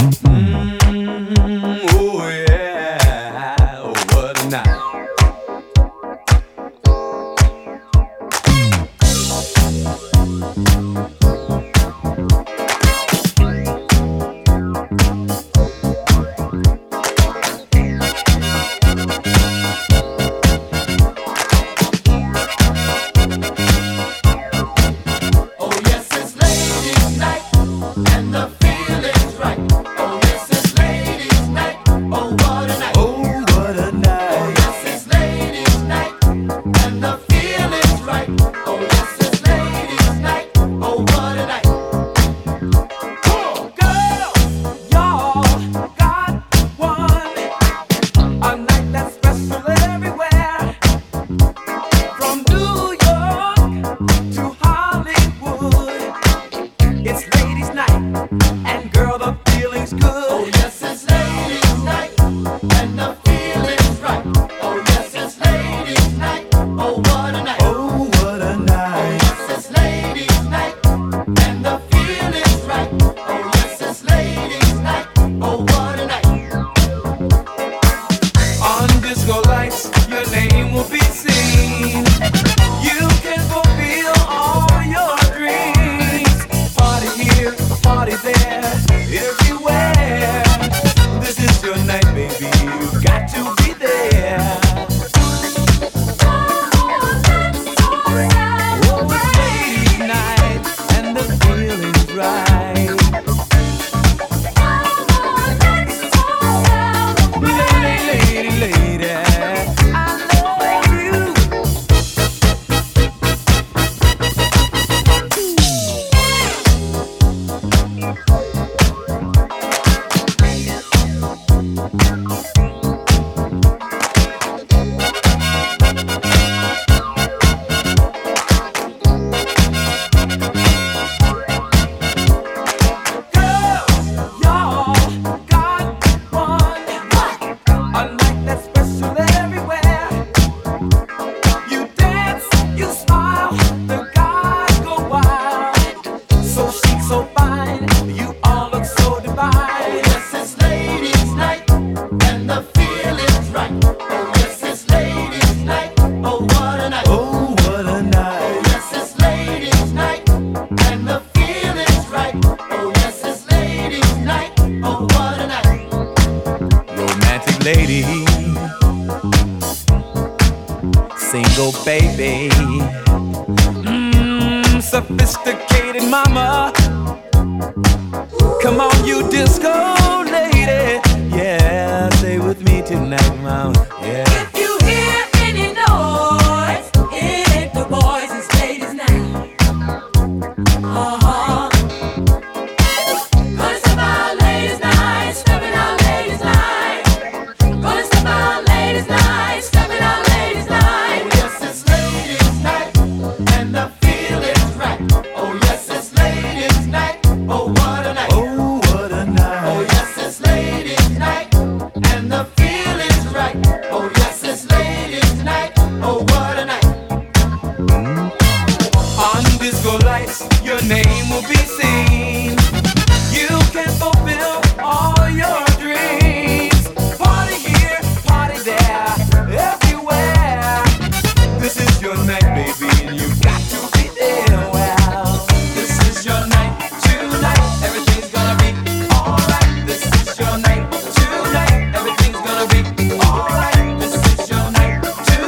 Oh yeah, oh, what a night.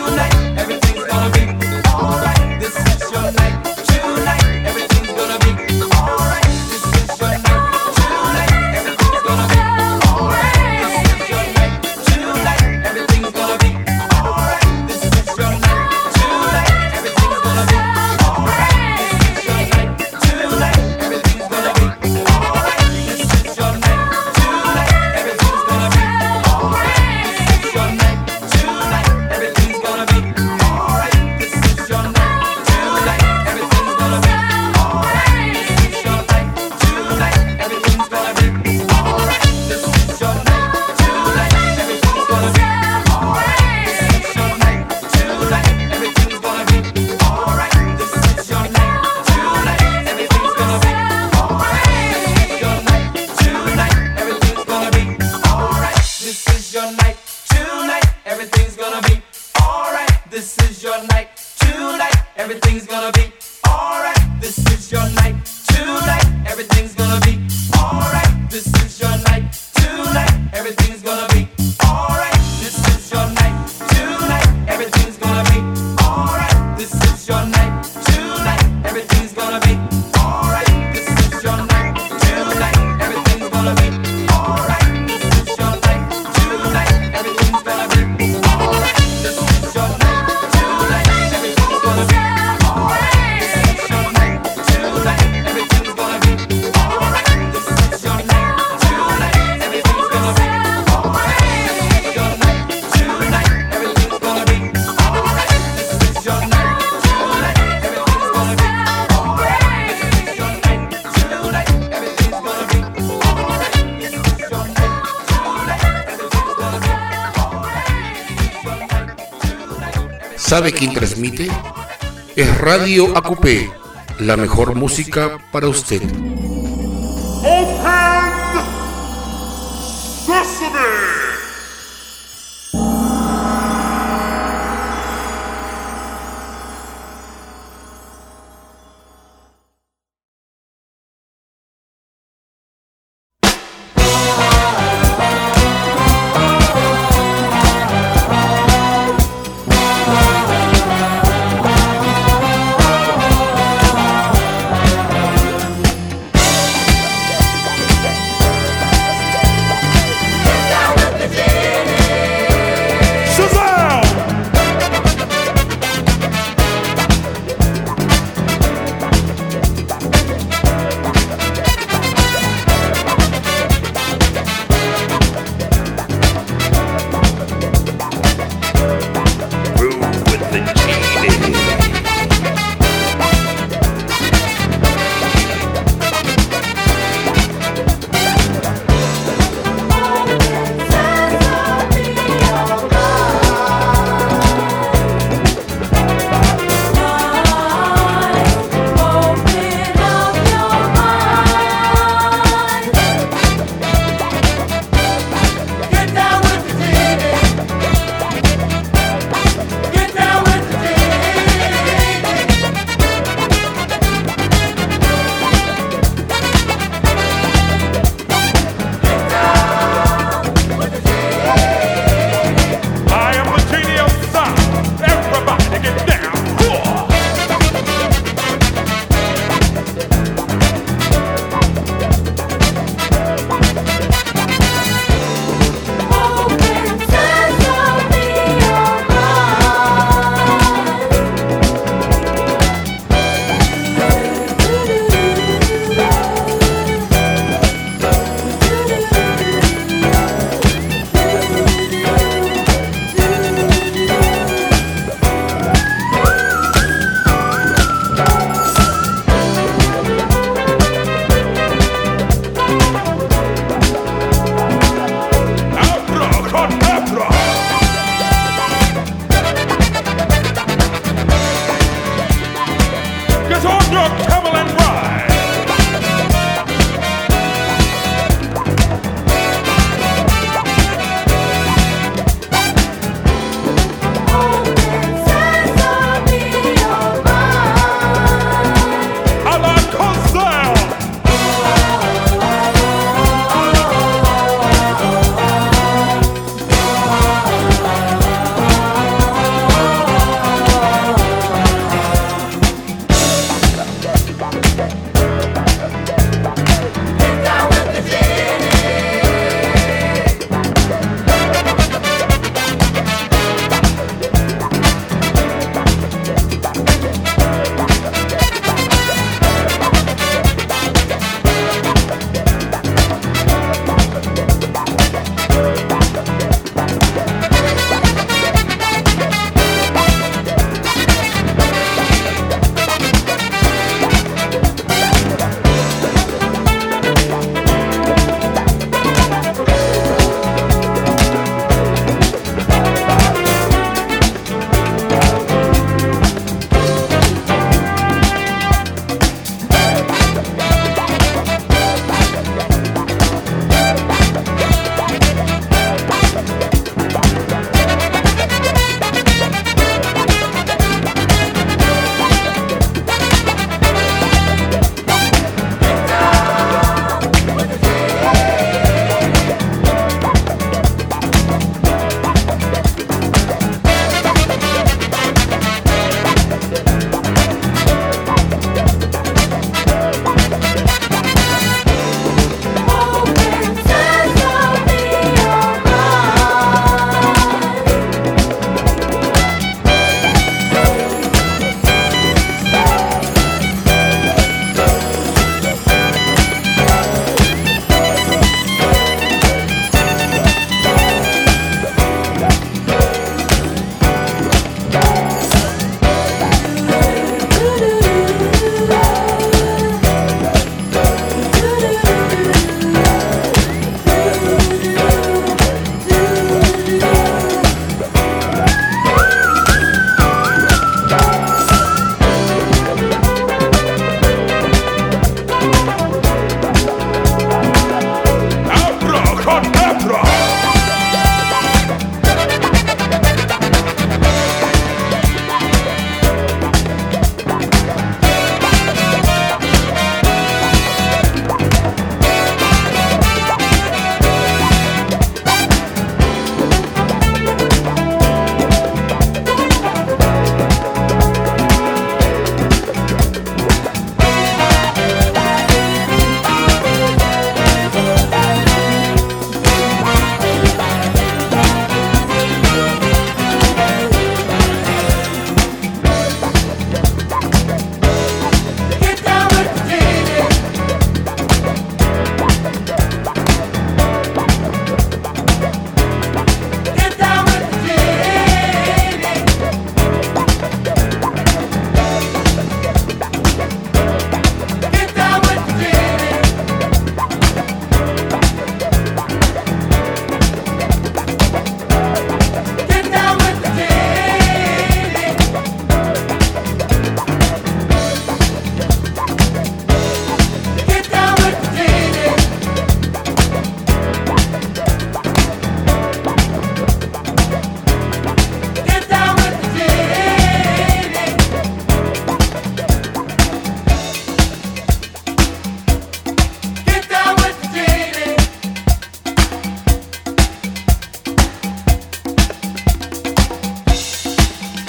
Everything's gonna be everything's gonna be alright. This is your night tonight. Everything's gonna be alright. This is your night tonight. Everything's gonna be alright. This is your night tonight. Everything's gonna be alright. This is your night tonight. Everything's gonna be alright. This is your night tonight. Everything's gonna be alright. This is your night tonight. Everything's gonna be alright. This is your night tonight. Everything's gonna be alright. This is your night tonight. Everything's gonna be alright. This is your night tonight. Everything's gonna be alright. This is your night tonight. Everything's gonna be alright. This is your night tonight. Everything's gonna be alright. This is your night tonight. Everything's gonna be alright. This is your night tonight. Everything's gonna be alright. ¿Sabe quién transmite? Es Radio AQP, la mejor música para usted. Open Sesame!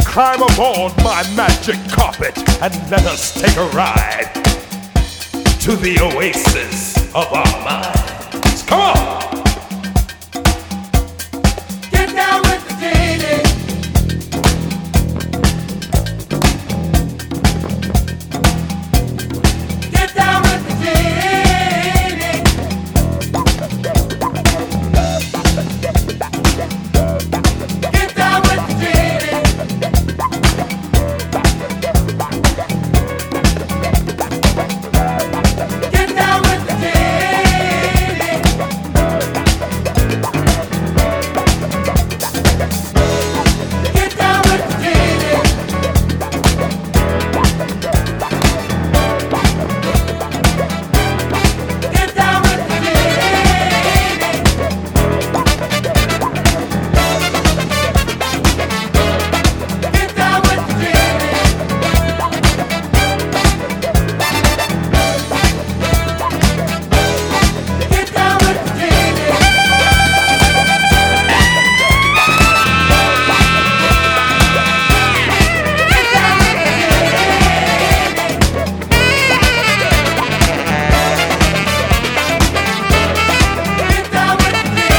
Climb aboard my magic carpet and let us take a ride to the oasis of our minds. Come on! Get down with the DJ. Get down with the DJ. Get down with the DJ. Get down with the DJ. Get down with the DJ. Get down with the DJ. Get down with the Get down with the Get down with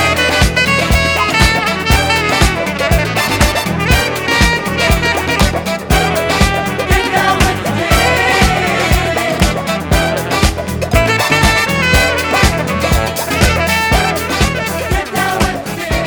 Get down with Get down with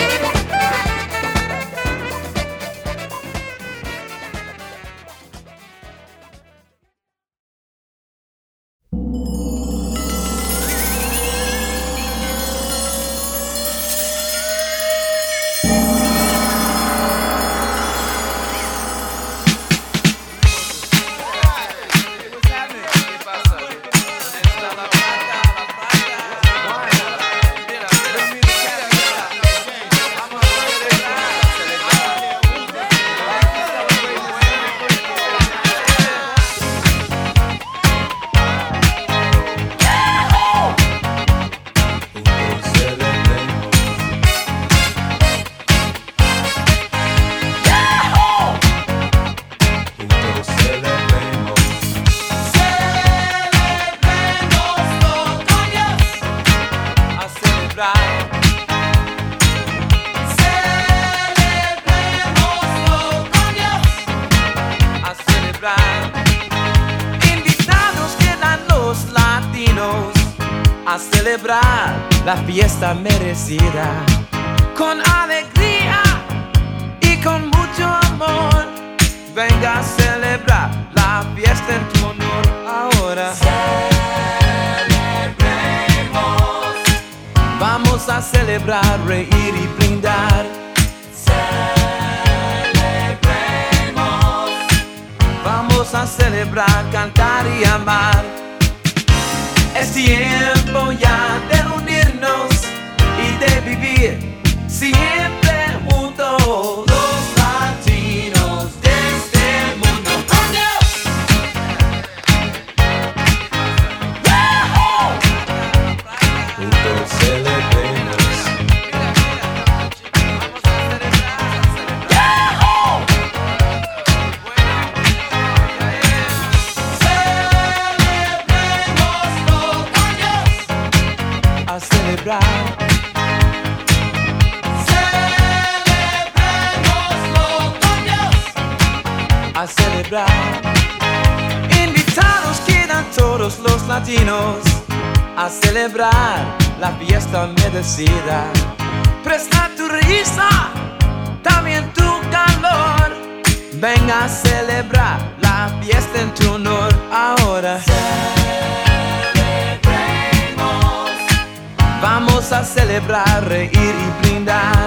Invitados quedan los latinos a celebrar la fiesta merecida. Con alegría y con mucho amor, venga a celebrar la fiesta en tu honor ahora. Celebremos. Vamos a celebrar, reír y brindar. Vamos a celebrar, cantar y amar. Es tiempo ya de unirnos y de vivir siempre juntos. Los latinos de este mundo. Juntos celebremos. A celebrar. A celebrar. Invitados quedan todos los latinos a celebrar la fiesta merecida. Presta tu risa, también tu calor. Venga a celebrar la fiesta en tu honor ahora. Vamos a celebrar, reír y brindar.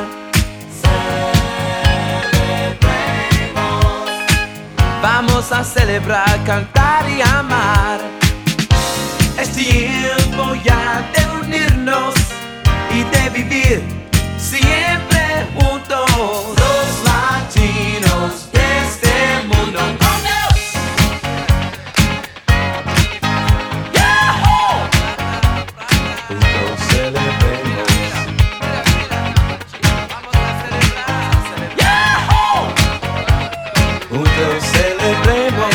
Vamos a celebrar, cantar y amar. Es tiempo ya de unirnos y de vivir siempre juntos. Los latinos de este mundo. juntos celebremos.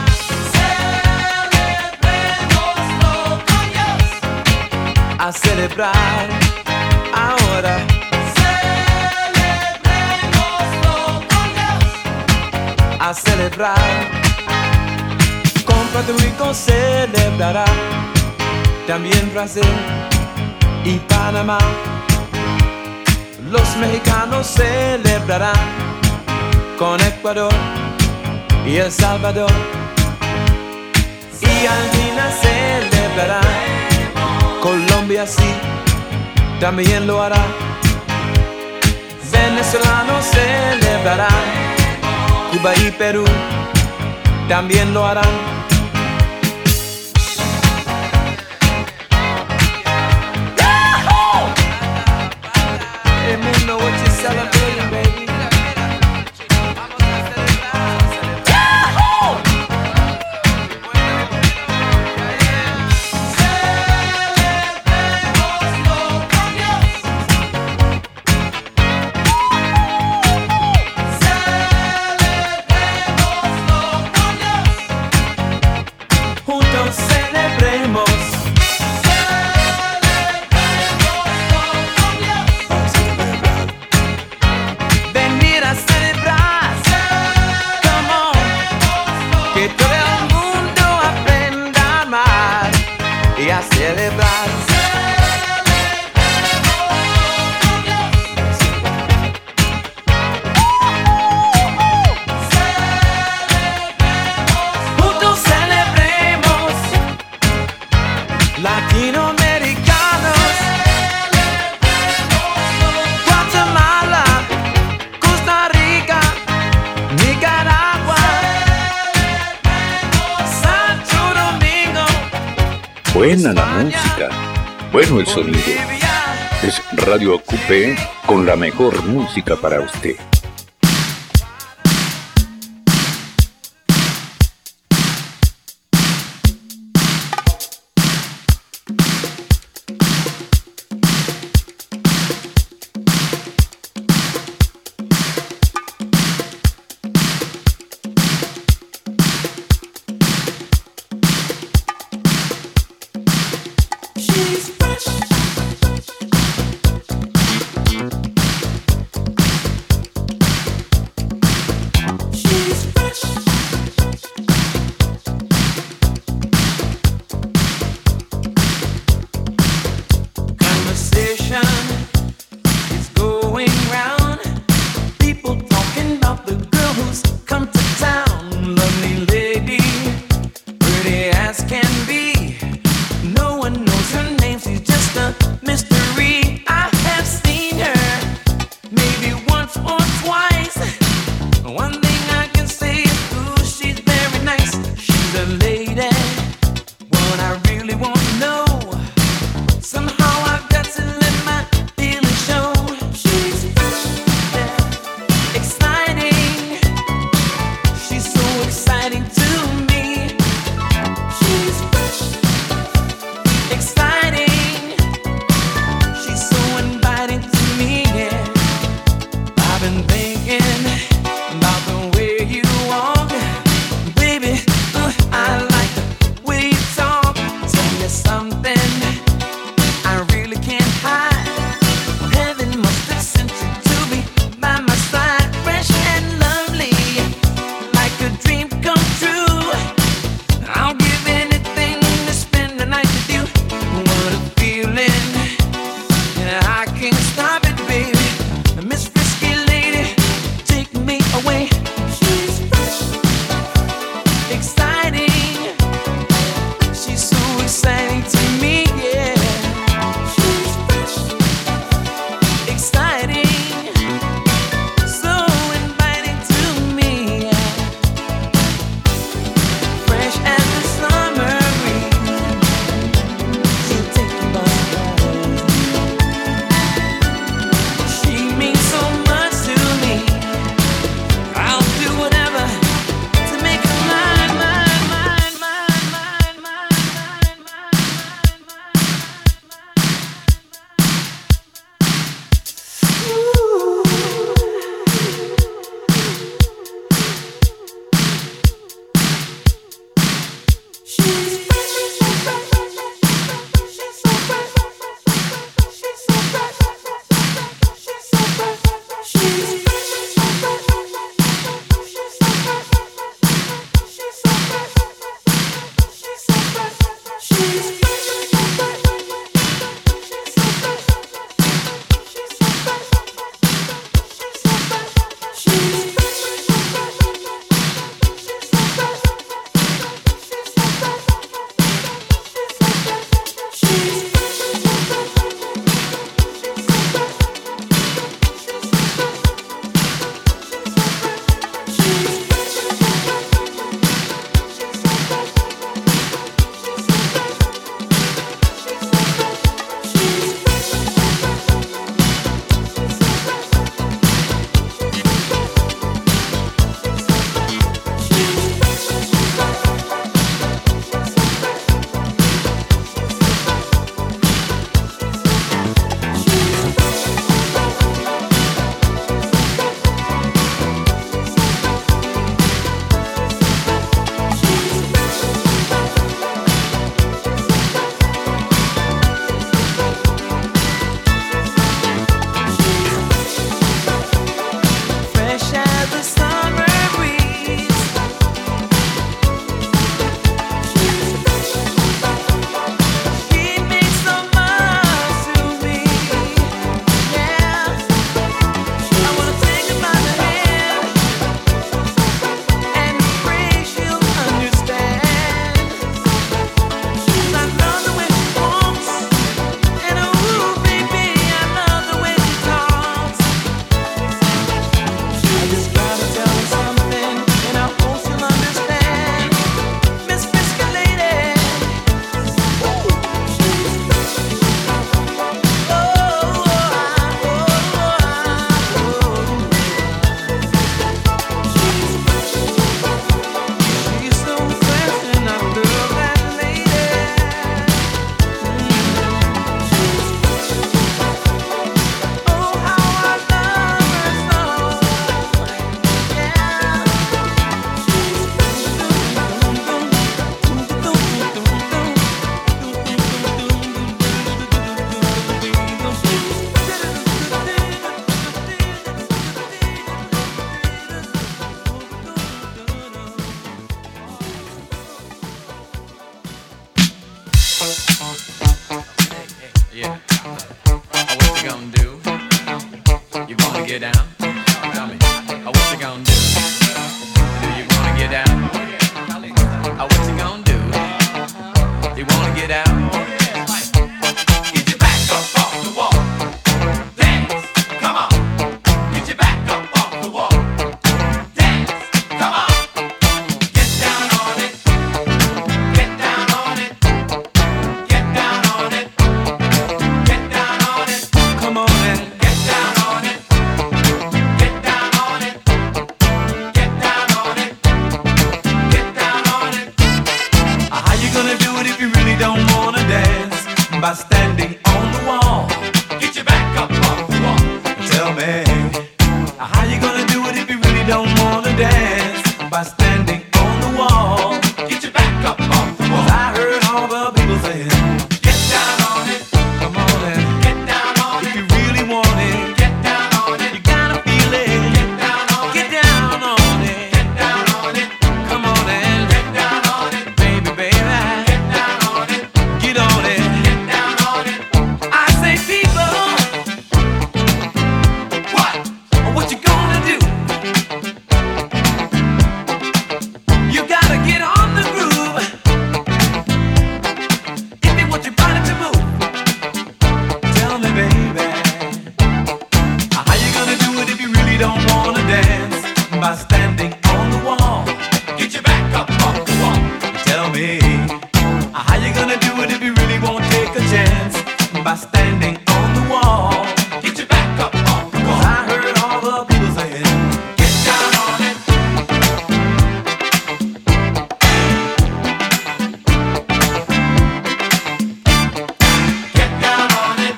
A celebrar ahora. A celebrar. Con Puerto Rico celebrará, también Brasil y Panamá. Los mexicanos celebrarán con Ecuador y El Salvador. Y Argentina celebrará, Colombia sí, también lo hará. Venezolanos celebrarán, Cuba y Perú también lo harán. El mundo, what you celebrating, baby? Buena la música, bueno el sonido. Es Radio Acupé con la mejor música para usted. by standing on the wall. Get your back up off the wall. Tell me, how you gonna do it if you really don't wanna dance? By standing on the wall. Get your back up off the wall. 'Cause I heard all the people saying, get down on it. Come on and get down on it. If you really want it, get down on it. You gotta feel it. Get down on it. Get down on it. Get down on it. Come on and get down on it. Baby, baby. Get down on it. Get on it. Get down on it. I say people, what you gonna do? You gotta get on the groove if you want your body to move. Tell me, baby, how you gonna do it if you really don't wanna dance? By standing on the wall. Get your back up off the wall. Tell me, how you gonna do it if you really won't take a chance? By standing on the wall. Get your back up off the wall. 'Cause I heard all the people saying, get down on it. Get down on it.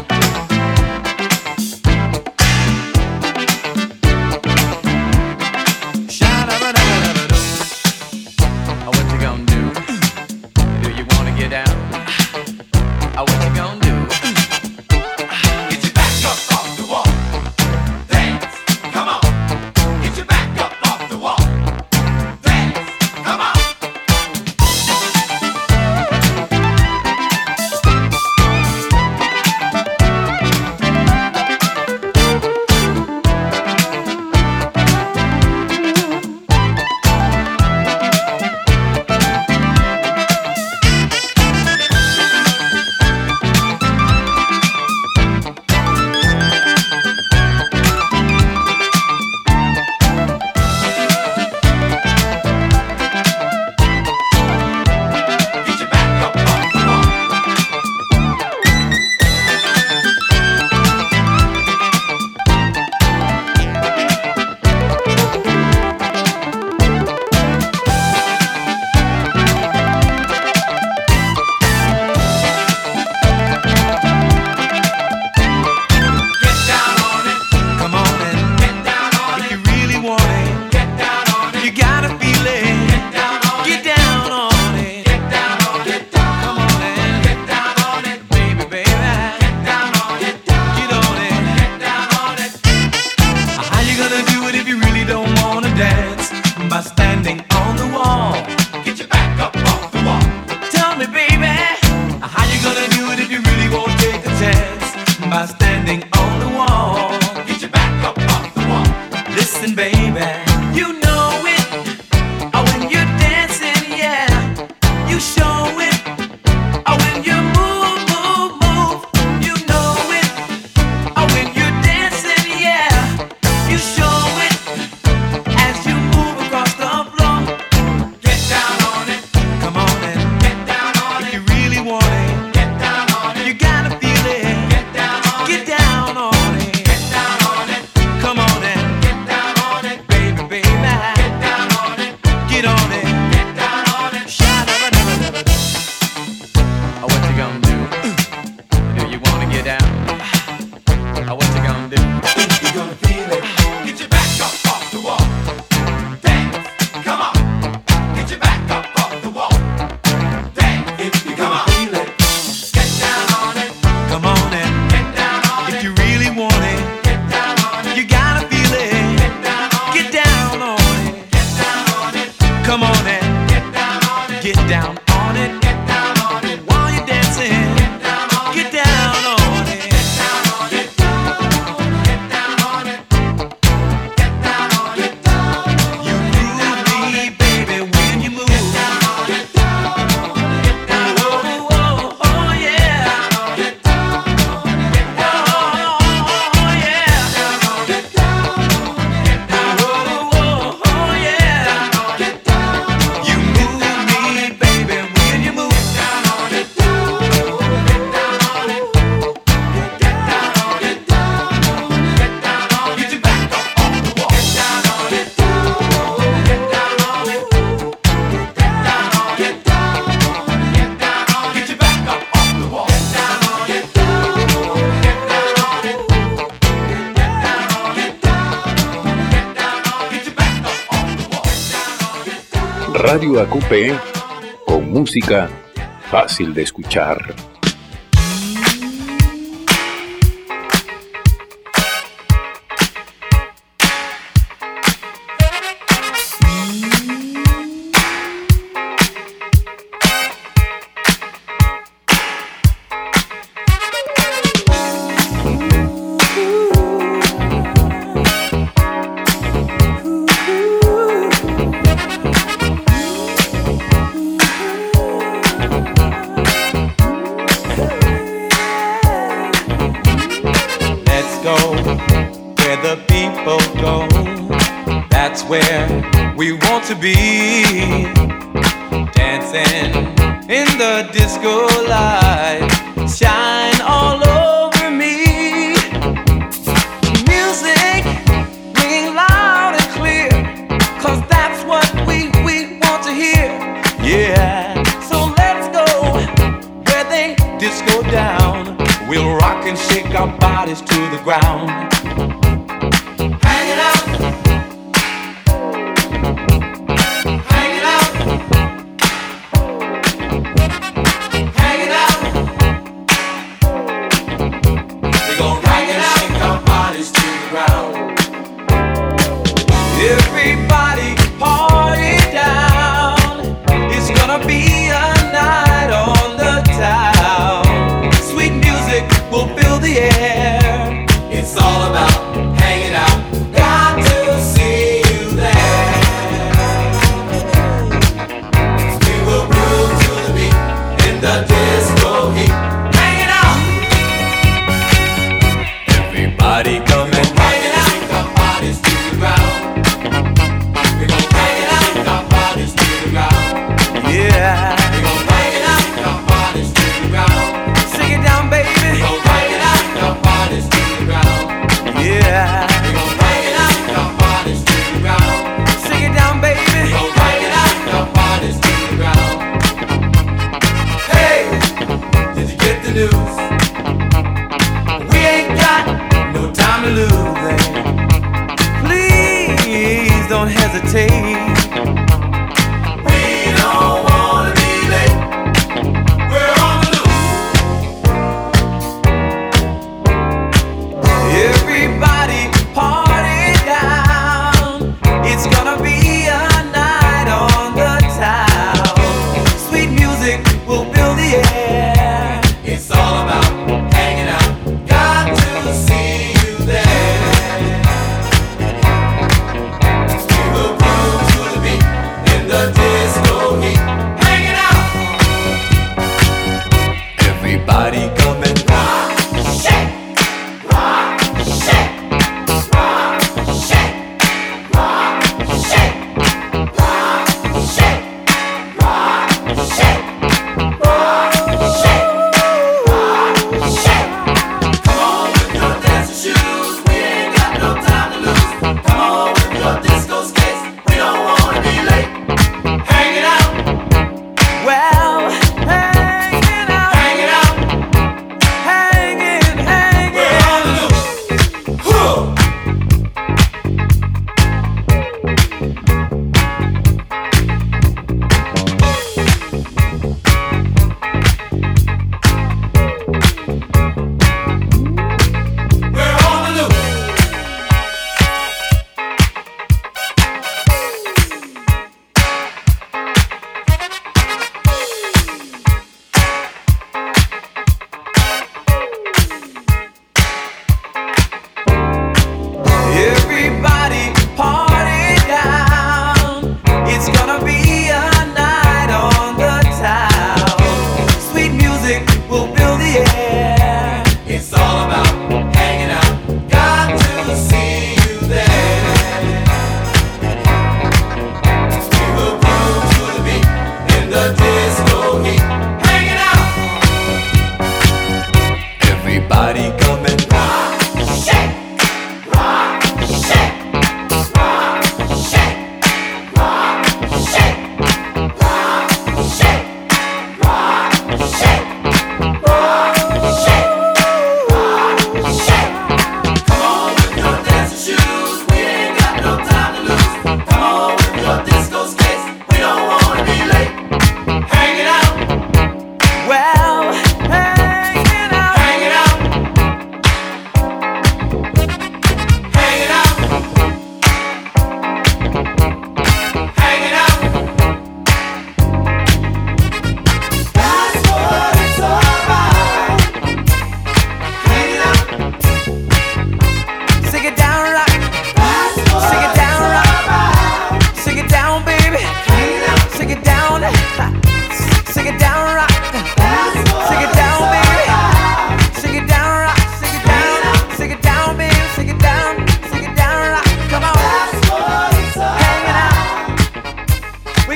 Sha-da-ba-da-ba-da-ba-doo. What you gonna do? Do you wanna get down? What you gonna do? Get your back up off the wall. Dance, come on. Get your back up off the wall. Dance, come on. Get your back up off the wall. Get down on it. Come on and get down on it. If you really want it, get down on it. You gotta feel it. Get down on it. Get down on it. Get down on it. Come on and get down on it. Baby, baby. Get down on it. Get on it. Get down on it. How you gonna do it if you really don't wanna dance? By standing on the wall. Get your back up off the wall. Tell me, baby, how you gonna do it if you really won't take a chance? By standing on the wall. Get your back up off the wall. Listen, baby, you know it. When you're dancing, yeah, you show it. When you move, move, move, you know it. When you're dancing, yeah, you show it. As you move across the Radio AQP con música fácil de escuchar. To be dancing in the disco light, shine all over me. Music ringing loud and clear, 'cause that's what we want to hear. Yeah, so let's go where they disco down. We'll rock and shake our bodies to the ground. Hanging out. Everybody party down. It's gonna be a night on the town. Sweet music will fill the air. It's all about hanging out. Got to see you there. We will groove to the beat in the disco heat. Hanging out. Everybody come and hang it out. Shake our bodies to the ground. Yeah. We gon' bang it out, our bodies to the ground. Sing it down, baby. We gon' bang it out, our bodies to the ground. Yeah. We gon' bang it out, our bodies to the ground. Sing it down, baby. We gon' bang it out, our bodies to the ground. Hey, did you get the news? We ain't got no time to lose. Please don't hesitate. To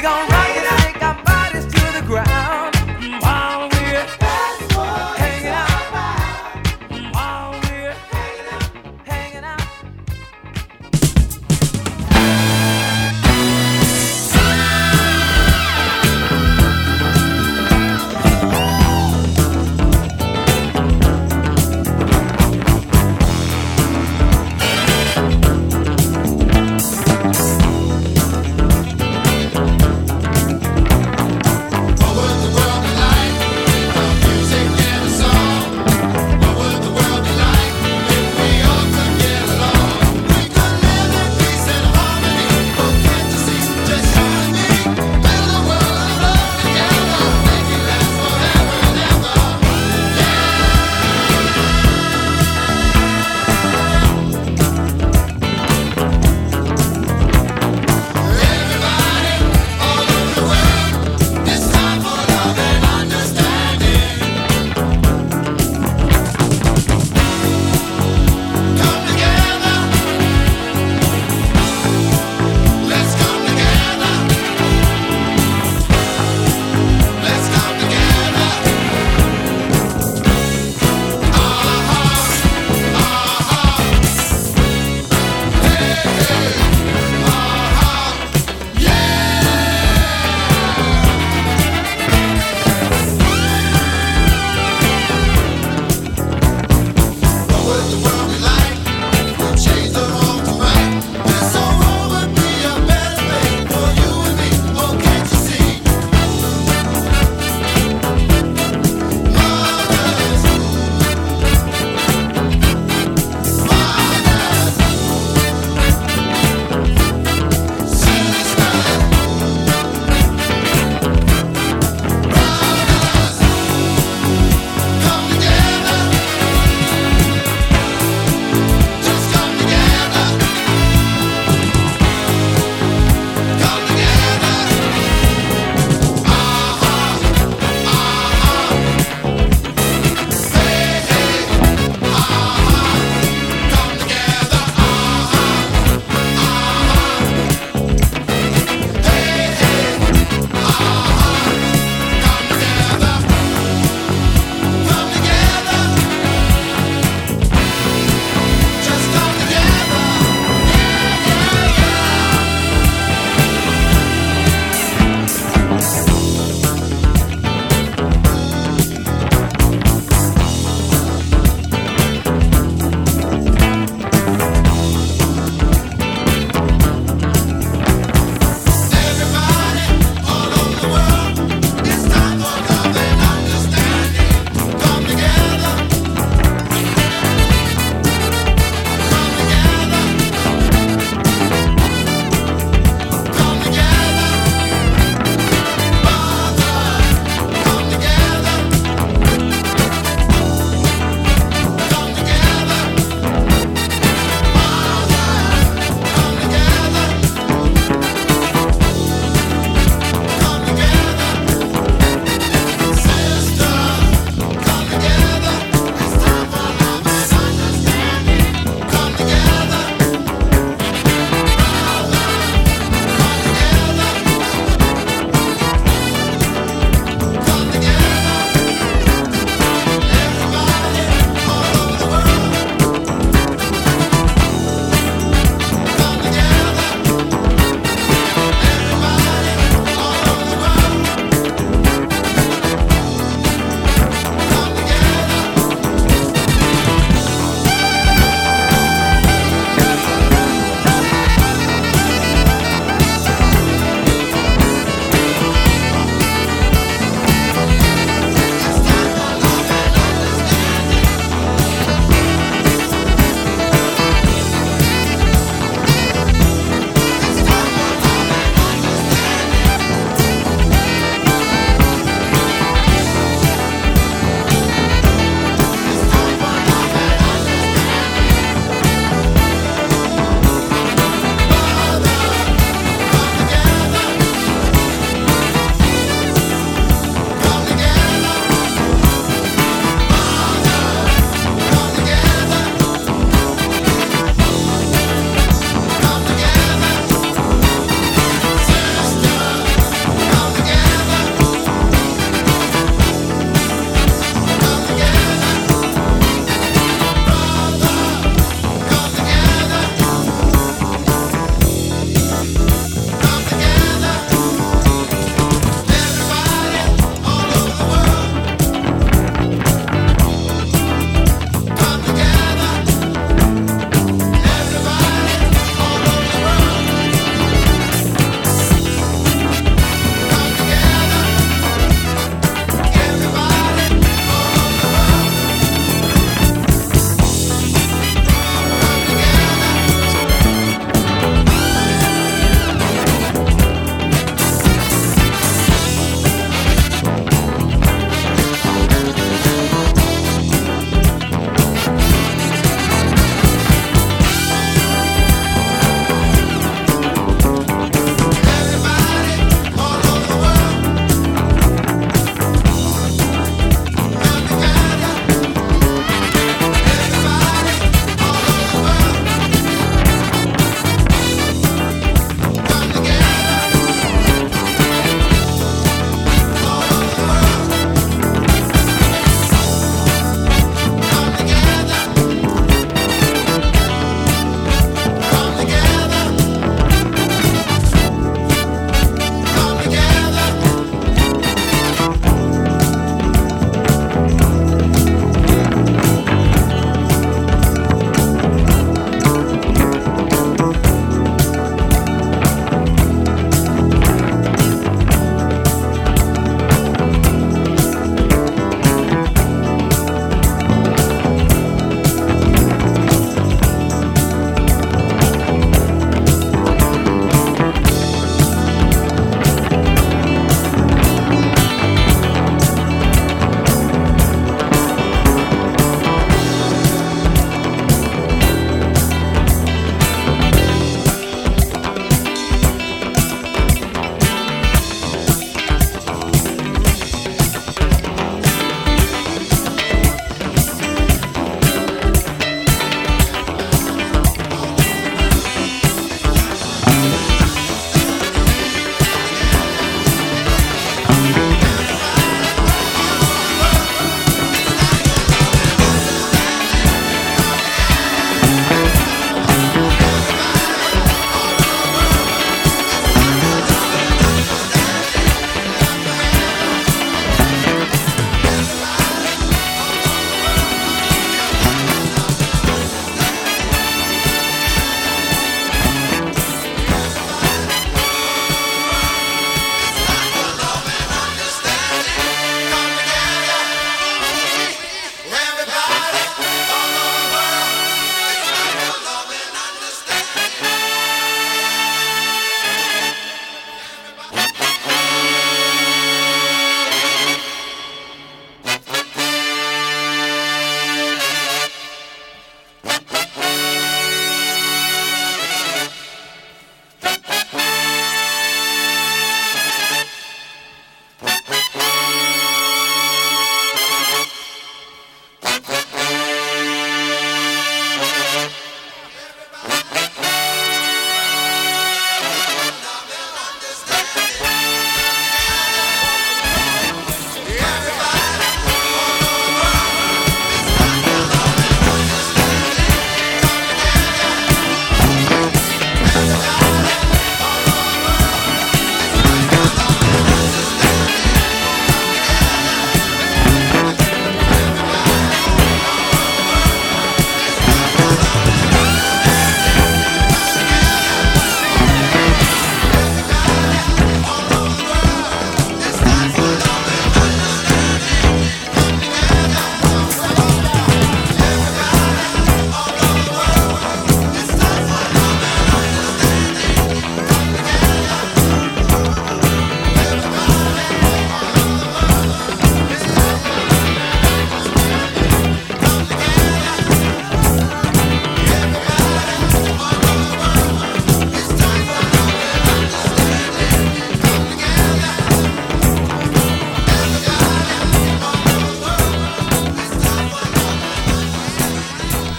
gonna rock and take our bodies to the ground while we're hanging out. While we're hanging out.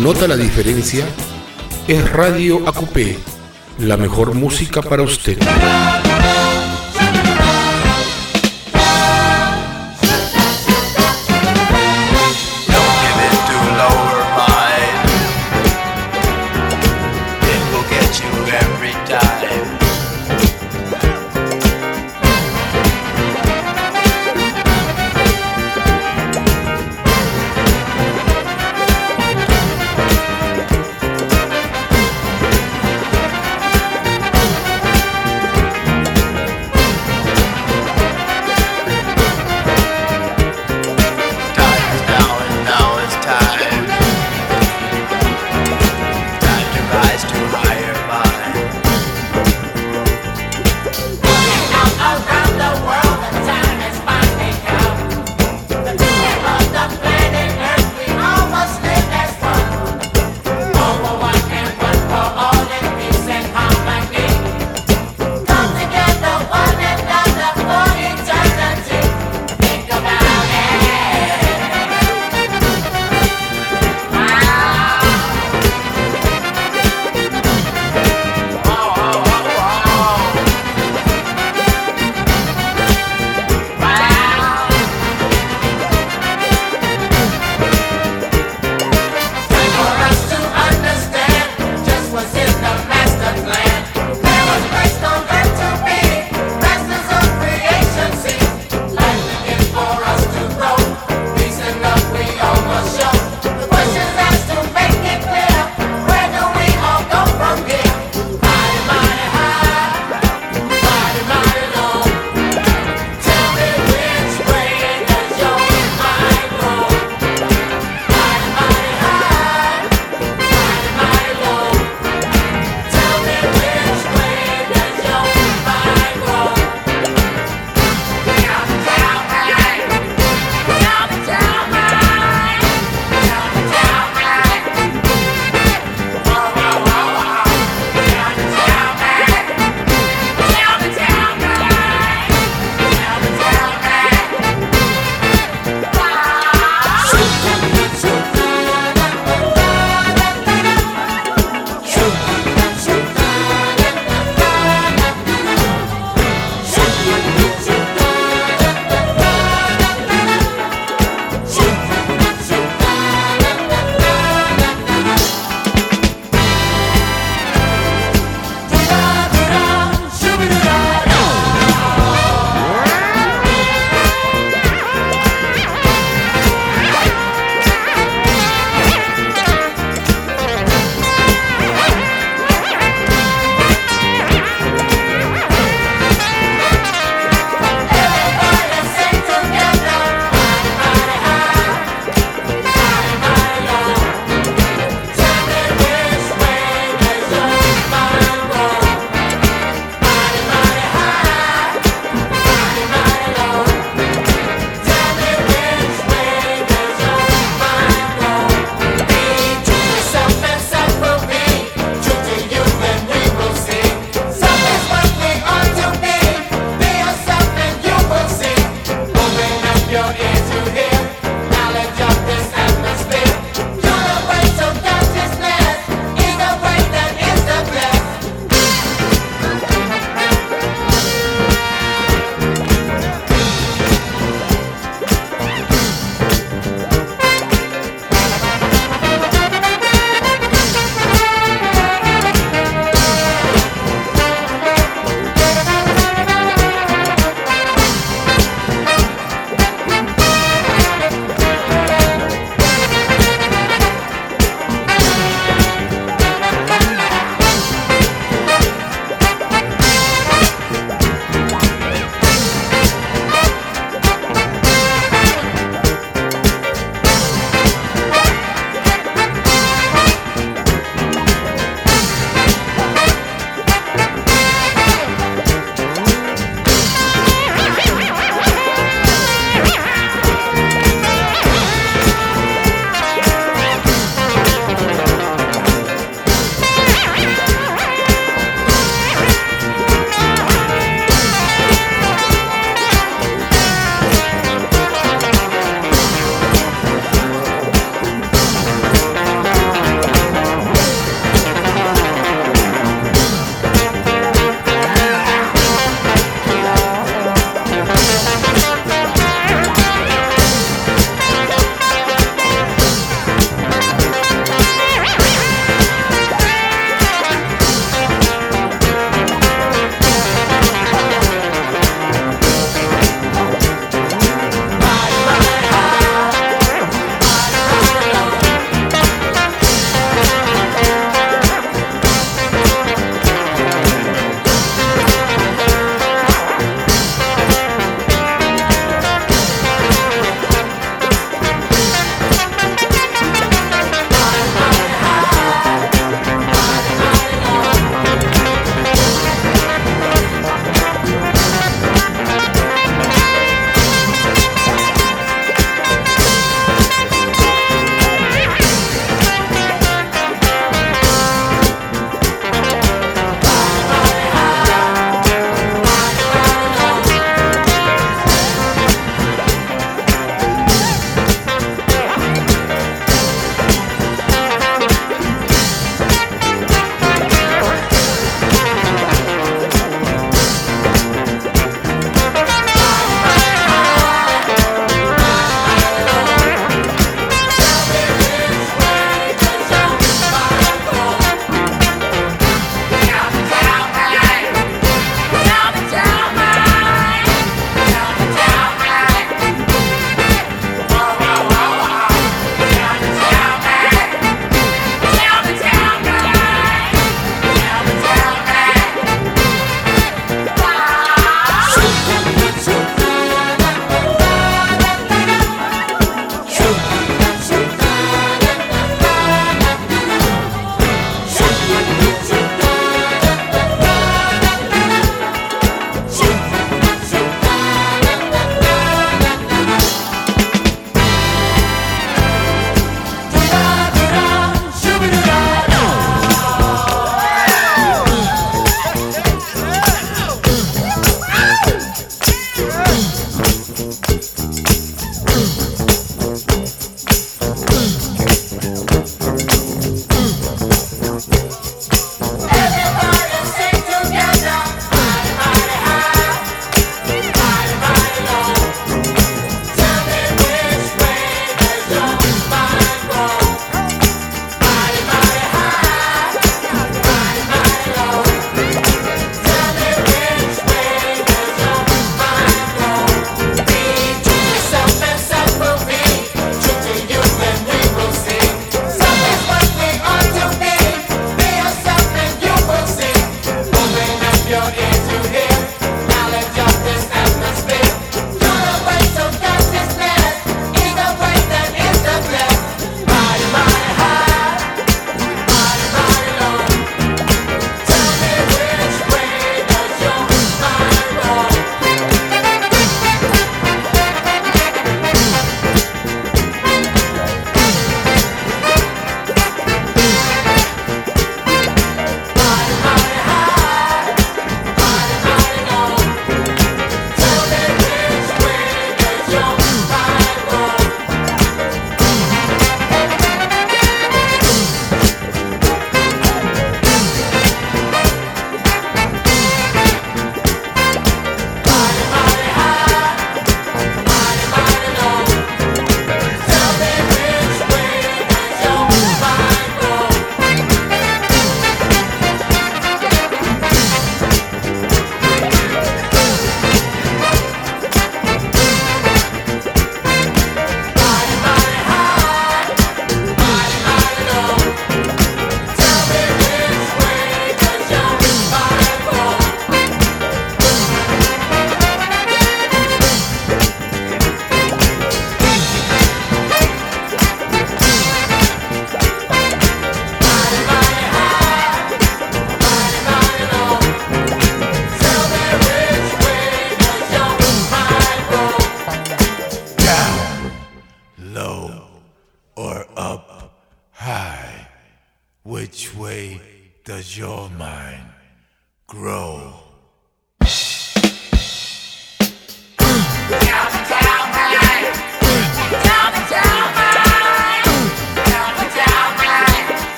¿Nota la diferencia? Es Radio AQP, la mejor música para usted.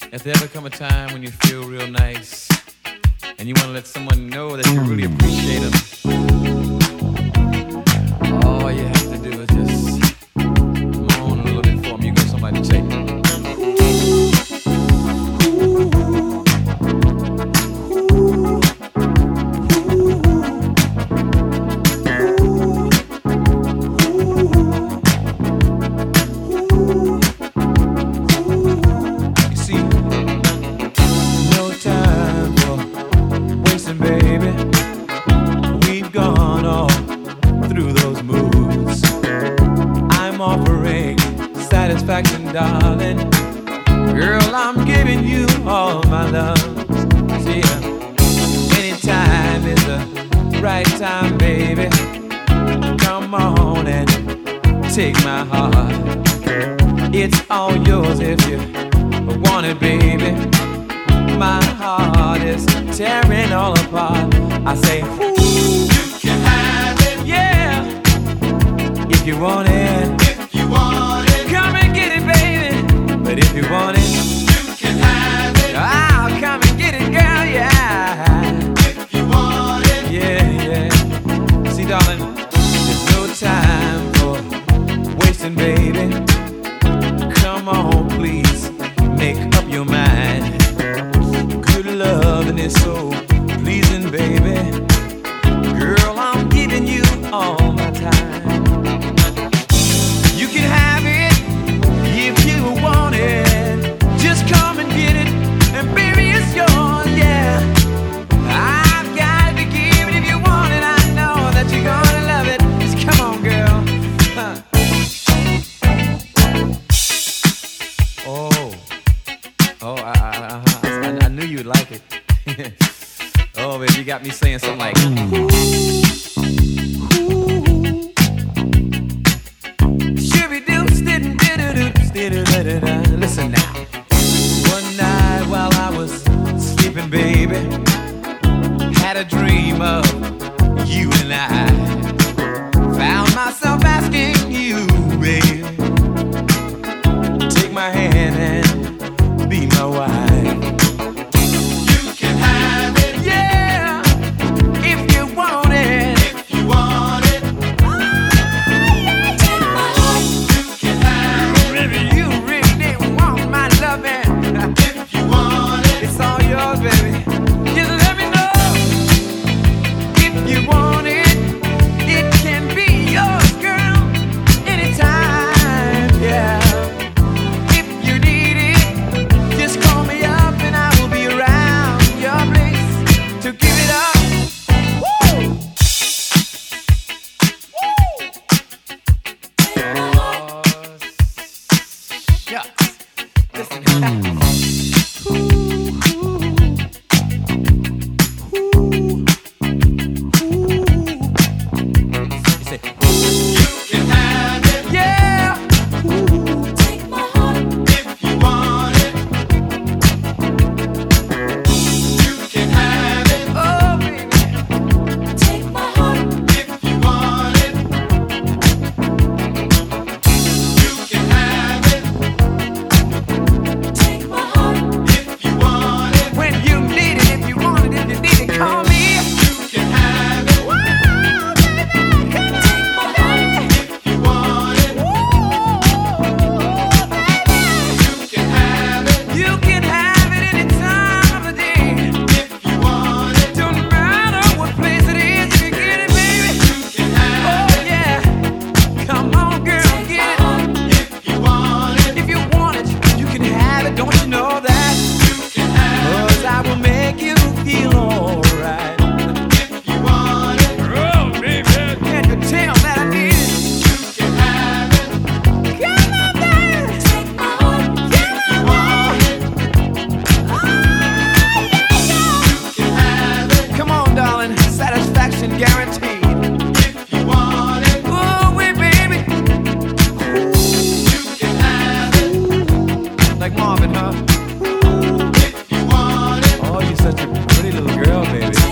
If there ever come a time when you feel real nice and you want to let someone know that you really appreciate them, all you have to do is just moan a little bit for them. You got somebody to take it. Darling, girl, I'm giving you all my love. See, anytime is the right time, baby. Come on and take my heart. It's all yours if you want it, baby. My heart is tearing all apart. I say, ooh, you can have it, yeah. If you want it, come and get it, baby. But if you want it, you can have it. I'll come and get it, girl, yeah. If you want it, yeah. See, darling, there's no time for wasting, baby. Come on, please, make up your mind. Good loving is so pleasing, baby. Girl, I'm giving you all my time. You can have it if you want it. Just come and get it, and baby, it's yours, yeah. I've got to give it if you want it. I know that you're gonna love it. Just come on, girl. I knew you'd like it. Oh, baby, you got me saying something like, listen now. One night while I was sleeping, baby, had a dream of you and I. Found myself asking you, baby, take my hand and be my wife. You can have it, yeah, if you want it. If you want it, take my heart. You can have it, baby. You really want my loving. If you want it, it's all yours, baby. Just let me know. If you want it, it can be yours, girl, anytime, yeah. If you need it, just call me up and I will be around your place to give it up. Woo! Shucks. Listen. Like Marvin, huh? If you want it. Oh, you're such a pretty little girl, baby.